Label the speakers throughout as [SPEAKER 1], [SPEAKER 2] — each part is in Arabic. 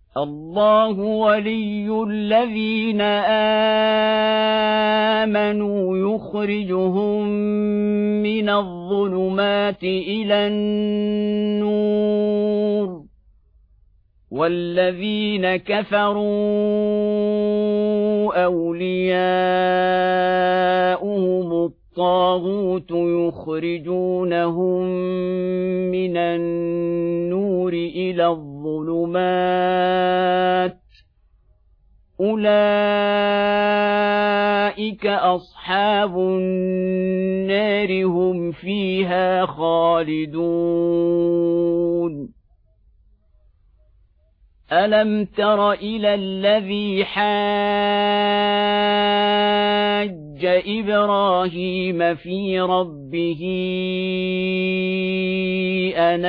[SPEAKER 1] الله ولي الذين آمنوا يخرجهم من الظلمات إلى النور والذين كفروا أولياؤهم الطاغوت يخرجونهم من النور إلى الظلمات أولئك أصحاب النار هم فيها خالدون ألم تر إلى الذي حاج إبراهيم في ربه أن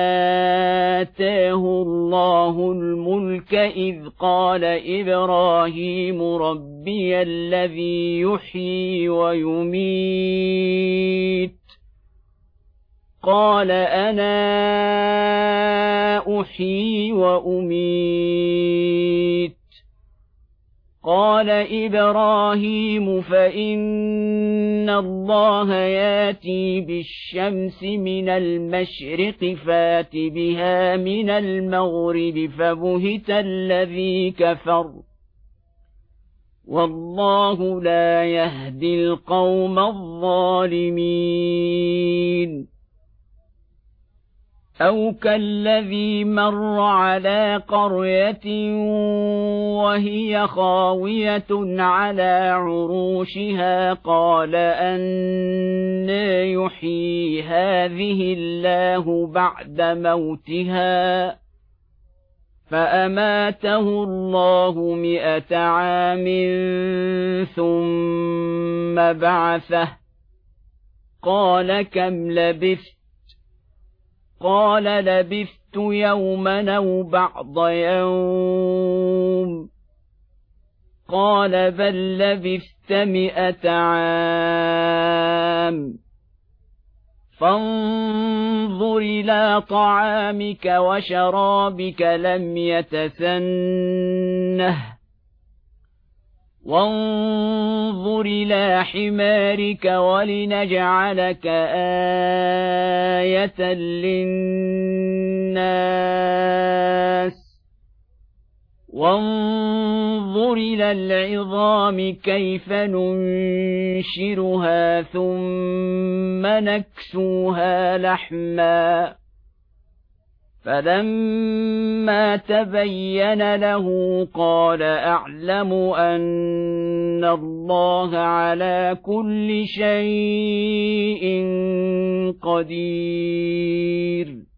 [SPEAKER 1] آتاه الله الملك إذ قال إبراهيم ربي الذي يحيي ويميت قال أنا أحيي وأميت قال إبراهيم فإن الله ياتي بالشمس من المشرق فات بها من المغرب فبهت الذي كفر والله لا يهدي القوم الظالمين أو كالذي مر على قرية وهي خاوية على عروشها قال أنى يحيي هذه الله بعد موتها فأماته الله 100 عام ثم بعثه قال كم لبثت قال لبثت يوما أو بعض يوم قال بل لبثت 100 عام فانظر إلى طعامك وشرابك لم يتسنه وانظر إلى حمارك ولنجعلك آية للناس وانظر إلى العظام كيف ننشرها ثم نكسوها لحما فلما تبين له قال أعلم أن الله على كل شيء قدير